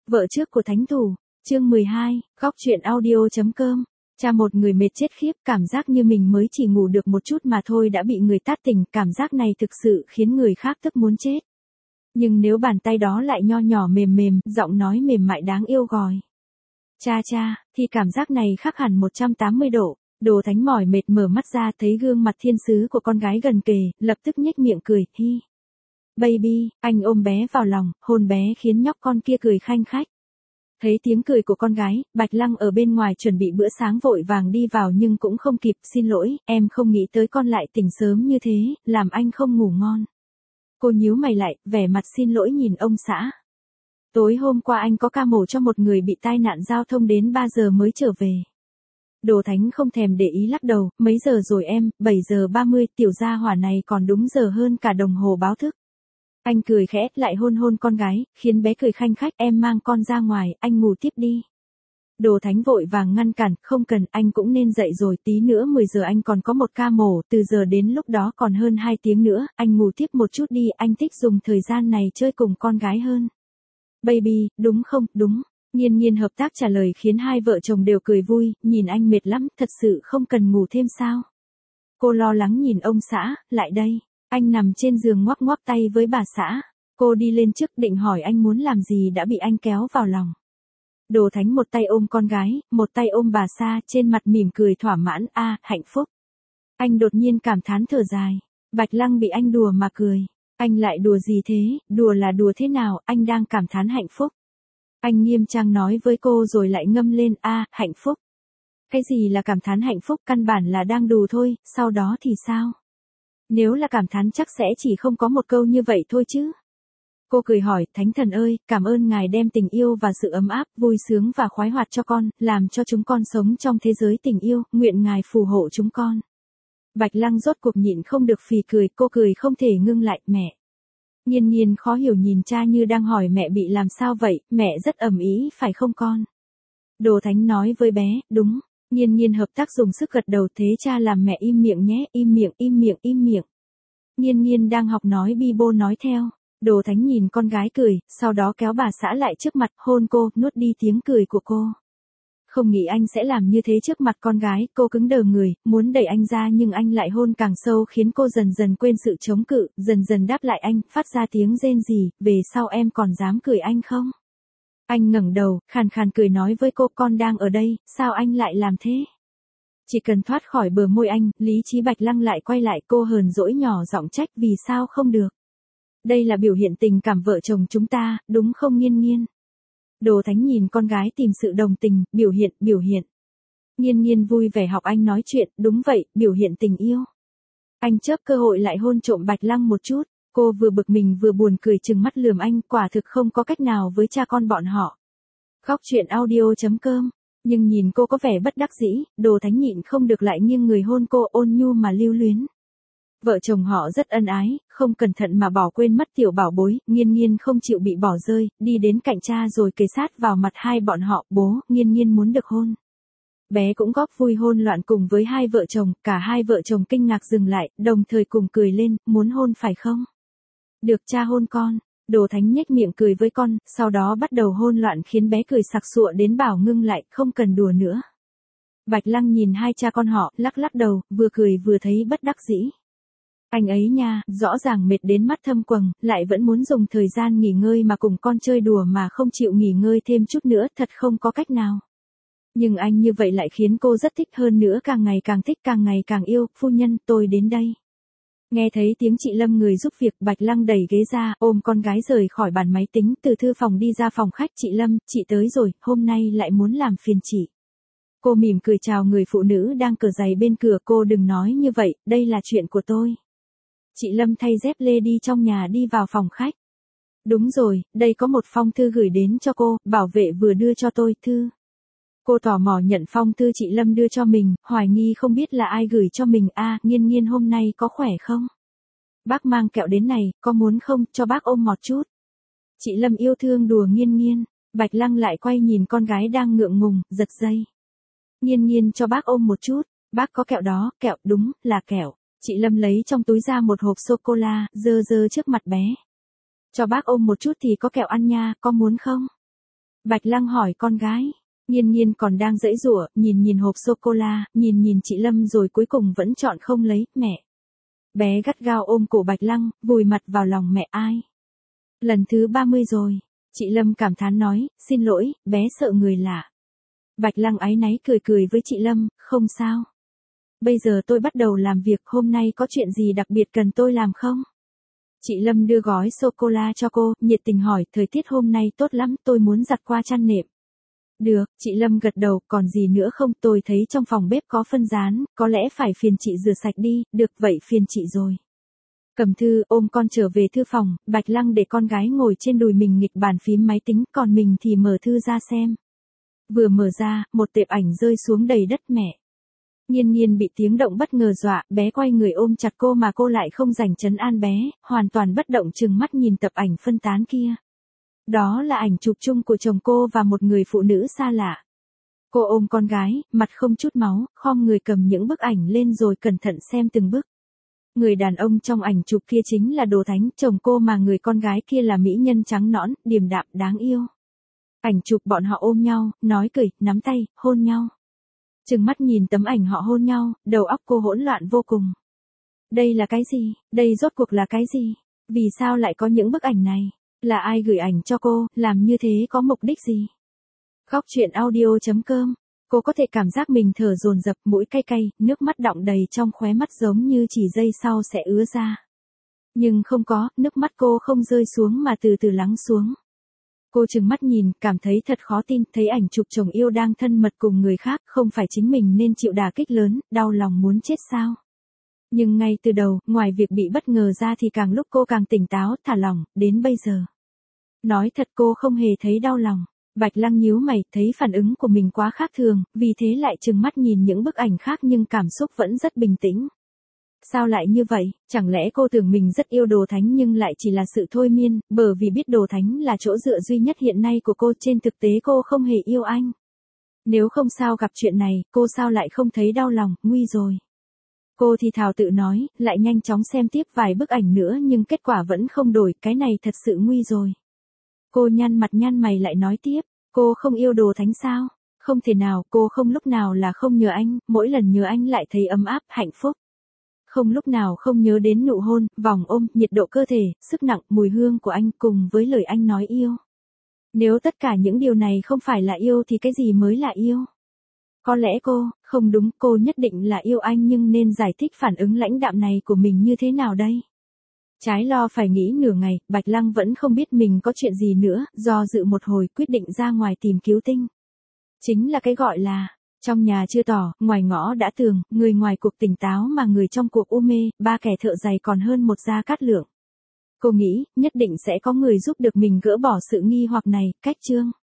Vợ trước của thánh thủ, chương 12, góc truyện audio.com. Cha một người mệt chết khiếp, cảm giác như mình mới chỉ ngủ được một chút mà thôi đã bị người tát tỉnh, cảm giác này thực sự khiến người khác tức muốn chết. Nhưng nếu bàn tay đó lại nho nhỏ mềm mềm, giọng nói mềm mại đáng yêu gọi cha cha, thì cảm giác này khác hẳn 180 độ. Đồ Thánh mỏi mệt mở mắt ra thấy gương mặt thiên sứ của con gái gần kề, lập tức nhếch miệng cười, hi. Baby, anh ôm bé vào lòng, hôn bé khiến nhóc con kia cười khanh khách. Thấy tiếng cười của con gái, Bạch Lăng ở bên ngoài chuẩn bị bữa sáng vội vàng đi vào nhưng cũng không kịp, xin lỗi, em không nghĩ tới con lại tỉnh sớm như thế, làm anh không ngủ ngon. Cô nhíu mày lại, vẻ mặt xin lỗi nhìn ông xã. Tối hôm qua anh có ca mổ cho một người bị tai nạn giao thông đến 3 giờ mới trở về. Đồ Thánh không thèm để ý lắc đầu, mấy giờ rồi em, 7 giờ 30, tiểu gia hỏa này còn đúng giờ hơn cả đồng hồ báo thức. Anh cười khẽ, lại hôn hôn con gái, khiến bé cười khanh khách, em mang con ra ngoài, anh ngủ tiếp đi. Đồ Thánh vội vàng ngăn cản, không cần, anh cũng nên dậy rồi, tí nữa 10 giờ anh còn có một ca mổ, từ giờ đến lúc đó còn hơn 2 tiếng nữa, anh ngủ tiếp một chút đi, anh thích dùng thời gian này chơi cùng con gái hơn. Baby, đúng không, đúng. Nhiên Nhiên hợp tác trả lời khiến hai vợ chồng đều cười vui, nhìn anh mệt lắm, thật sự không cần ngủ thêm sao. Cô lo lắng nhìn ông xã, lại đây. Anh nằm trên giường ngoắc ngoắc tay với bà xã. Cô đi lên trước định hỏi anh muốn làm gì đã bị anh kéo vào lòng. Đồ Thánh một tay ôm con gái, một tay ôm bà xã, trên mặt mỉm cười thỏa mãn, hạnh phúc. Anh đột nhiên cảm thán thở dài. Bạch Lăng bị anh đùa mà cười. Anh lại đùa gì thế, đùa là đùa thế nào, anh đang cảm thán hạnh phúc. Anh nghiêm trang nói với cô rồi lại ngâm lên, hạnh phúc. Cái gì là cảm thán hạnh phúc, căn bản là đang đùa thôi, sau đó thì sao? Nếu là cảm thán chắc sẽ chỉ không có một câu như vậy thôi chứ. Cô cười hỏi, Thánh Thần ơi, cảm ơn Ngài đem tình yêu và sự ấm áp, vui sướng và khoái hoạt cho con, làm cho chúng con sống trong thế giới tình yêu, nguyện Ngài phù hộ chúng con. Bạch Lăng rốt cuộc nhịn không được phì cười, cô cười không thể ngưng lại, mẹ. Nhiên Nhiên khó hiểu nhìn cha như đang hỏi mẹ bị làm sao vậy, mẹ rất ầm ĩ phải không con? Đồ Thánh nói với bé, đúng. Nhiên Nhiên hợp tác dùng sức gật đầu, thế cha làm mẹ im miệng nhé, im miệng, im miệng, im miệng. Nhiên Nhiên đang học nói bi bô nói theo. Đồ Thánh nhìn con gái cười, sau đó kéo bà xã lại trước mặt, hôn cô, nuốt đi tiếng cười của cô. Không nghĩ anh sẽ làm như thế trước mặt con gái, cô cứng đờ người, muốn đẩy anh ra nhưng anh lại hôn càng sâu khiến cô dần dần quên sự chống cự, dần dần đáp lại anh, phát ra tiếng rên rỉ, về sau em còn dám cười anh không? Anh ngẩng đầu, khàn khàn cười nói với cô, con đang ở đây, sao anh lại làm thế? Chỉ cần thoát khỏi bờ môi anh, lý trí Bạch Lăng lại quay lại, cô hờn dỗi nhỏ giọng trách, vì sao không được? Đây là biểu hiện tình cảm vợ chồng chúng ta, đúng không Nhiên Nhiên? Đồ Thánh nhìn con gái tìm sự đồng tình, biểu hiện. Nhiên Nhiên vui vẻ học anh nói chuyện, đúng vậy, biểu hiện tình yêu. Anh chớp cơ hội lại hôn trộm Bạch Lăng một chút, cô vừa bực mình vừa buồn cười trừng mắt lườm anh, quả thực không có cách nào với cha con bọn họ. Góc truyện audio.com, nhưng nhìn cô có vẻ bất đắc dĩ, Đồ Thánh nhịn không được lại nghiêng người hôn cô ôn nhu mà lưu luyến. Vợ chồng họ rất ân ái, không cẩn thận mà bỏ quên mất tiểu bảo bối, Nhiên Nhiên không chịu bị bỏ rơi, đi đến cạnh cha rồi kề sát vào mặt hai bọn họ, bố, Nhiên Nhiên muốn được hôn. Bé cũng góp vui hôn loạn cùng với hai vợ chồng, cả hai vợ chồng kinh ngạc dừng lại, đồng thời cùng cười lên, muốn hôn phải không? Được cha hôn con. Đồ Thánh nhếch miệng cười với con, sau đó bắt đầu hôn loạn khiến bé cười sặc sụa đến bảo ngưng lại, không cần đùa nữa. Bạch Lăng nhìn hai cha con họ, lắc lắc đầu, vừa cười vừa thấy bất đắc dĩ. Anh ấy nha, rõ ràng mệt đến mắt thâm quầng, lại vẫn muốn dùng thời gian nghỉ ngơi mà cùng con chơi đùa mà không chịu nghỉ ngơi thêm chút nữa, thật không có cách nào. Nhưng anh như vậy lại khiến cô rất thích hơn nữa, càng ngày càng thích, càng ngày càng yêu, phu nhân, tôi đến đây. Nghe thấy tiếng chị Lâm người giúp việc, Bạch Lăng đẩy ghế ra, ôm con gái rời khỏi bàn máy tính, từ thư phòng đi ra phòng khách, chị Lâm, chị tới rồi, hôm nay lại muốn làm phiền chị. Cô mỉm cười chào người phụ nữ đang cởi giày bên cửa, cô đừng nói như vậy, đây là chuyện của tôi. Chị Lâm thay dép lê đi trong nhà đi vào phòng khách. Đúng rồi, đây có một phong thư gửi đến cho cô, bảo vệ vừa đưa cho tôi, thư. Cô tò mò nhận phong thư chị Lâm đưa cho mình, hoài nghi không biết là ai gửi cho mình, Nhiên Nhiên hôm nay có khỏe không? Bác mang kẹo đến này, có muốn không, cho bác ôm một chút. Chị Lâm yêu thương đùa Nhiên Nhiên, Bạch Lăng lại quay nhìn con gái đang ngượng ngùng, giật dây. Nhiên Nhiên cho bác ôm một chút, bác có kẹo đó, kẹo, đúng, là kẹo. Chị Lâm lấy trong túi ra một hộp sô-cô-la, dơ trước mặt bé. Cho bác ôm một chút thì có kẹo ăn nha, có muốn không? Bạch Lăng hỏi con gái. Nhiên Nhiên còn đang giãy giụa, nhìn hộp sô-cô-la, nhìn chị Lâm rồi cuối cùng vẫn chọn không lấy, mẹ. Bé gắt gao ôm cổ Bạch Lăng, vùi mặt vào lòng mẹ ai. Lần thứ 30 rồi. Chị Lâm cảm thán nói, xin lỗi, bé sợ người lạ. Bạch Lăng áy náy cười với chị Lâm, không sao. Bây giờ tôi bắt đầu làm việc, hôm nay có chuyện gì đặc biệt cần tôi làm không? Chị Lâm đưa gói sô-cô-la cho cô, nhiệt tình hỏi, thời tiết hôm nay tốt lắm, tôi muốn giặt qua chăn nệm. Được, chị Lâm gật đầu, còn gì nữa không, tôi thấy trong phòng bếp có phân rán, có lẽ phải phiền chị rửa sạch đi, được vậy phiền chị rồi. Cầm thư, ôm con trở về thư phòng, Bạch Lăng để con gái ngồi trên đùi mình nghịch bàn phím máy tính, còn mình thì mở thư ra xem. Vừa mở ra, một tệp ảnh rơi xuống đầy đất mẹ. Nhiên Nhiên bị tiếng động bất ngờ dọa, bé quay người ôm chặt cô mà cô lại không rảnh trấn an bé, hoàn toàn bất động trừng mắt nhìn tập ảnh phân tán kia. Đó là ảnh chụp chung của chồng cô và một người phụ nữ xa lạ. Cô ôm con gái, mặt không chút máu, khom người cầm những bức ảnh lên rồi cẩn thận xem từng bức. Người đàn ông trong ảnh chụp kia chính là Đồ Thánh, chồng cô, mà người con gái kia là mỹ nhân trắng nõn, điềm đạm, đáng yêu. Ảnh chụp bọn họ ôm nhau, nói cười, nắm tay, hôn nhau. Trừng mắt nhìn tấm ảnh họ hôn nhau, đầu óc cô hỗn loạn vô cùng. Đây là cái gì? Đây rốt cuộc là cái gì? Vì sao lại có những bức ảnh này? Là ai gửi ảnh cho cô, làm như thế có mục đích gì? Khóc chuyện audio.com. Cô có thể cảm giác mình thở dồn dập, mũi cay cay, nước mắt đọng đầy trong khóe mắt giống như chỉ giây sau sẽ ứa ra. Nhưng không có, nước mắt cô không rơi xuống mà từ từ lắng xuống. Cô trừng mắt nhìn, cảm thấy thật khó tin, thấy ảnh chụp chồng yêu đang thân mật cùng người khác, không phải chính mình nên chịu đả kích lớn, đau lòng muốn chết sao? Nhưng ngay từ đầu, ngoài việc bị bất ngờ ra thì càng lúc cô càng tỉnh táo, thả lỏng, đến bây giờ. Nói thật cô không hề thấy đau lòng. Bạch Lăng nhíu mày, thấy phản ứng của mình quá khác thường, vì thế lại trừng mắt nhìn những bức ảnh khác nhưng cảm xúc vẫn rất bình tĩnh. Sao lại như vậy, chẳng lẽ cô tưởng mình rất yêu Đồ Thánh nhưng lại chỉ là sự thôi miên, bởi vì biết Đồ Thánh là chỗ dựa duy nhất hiện nay của cô, trên thực tế cô không hề yêu anh. Nếu không sao gặp chuyện này, cô sao lại không thấy đau lòng, nguy rồi. Cô thì thào tự nói, lại nhanh chóng xem tiếp vài bức ảnh nữa nhưng kết quả vẫn không đổi, cái này thật sự nguy rồi. Cô nhăn mặt nhăn mày lại nói tiếp, cô không yêu Đồ Thánh sao? Không thể nào, cô không lúc nào là không nhớ anh, mỗi lần nhớ anh lại thấy ấm áp, hạnh phúc. Không lúc nào không nhớ đến nụ hôn, vòng ôm, nhiệt độ cơ thể, sức nặng, mùi hương của anh cùng với lời anh nói yêu. Nếu tất cả những điều này không phải là yêu thì cái gì mới là yêu? Có lẽ không đúng, cô nhất định là yêu anh nhưng nên giải thích phản ứng lãnh đạm này của mình như thế nào đây? Trái lo phải nghĩ nửa ngày, Bạch Lăng vẫn không biết mình có chuyện gì nữa, do dự một hồi quyết định ra ngoài tìm cứu tinh. Chính là cái gọi là, trong nhà chưa tỏ, ngoài ngõ đã tường, người ngoài cuộc tỉnh táo mà người trong cuộc u mê, ba kẻ thợ giày còn hơn một Gia Cát Lượng. Cô nghĩ, nhất định sẽ có người giúp được mình gỡ bỏ sự nghi hoặc này, cách chương.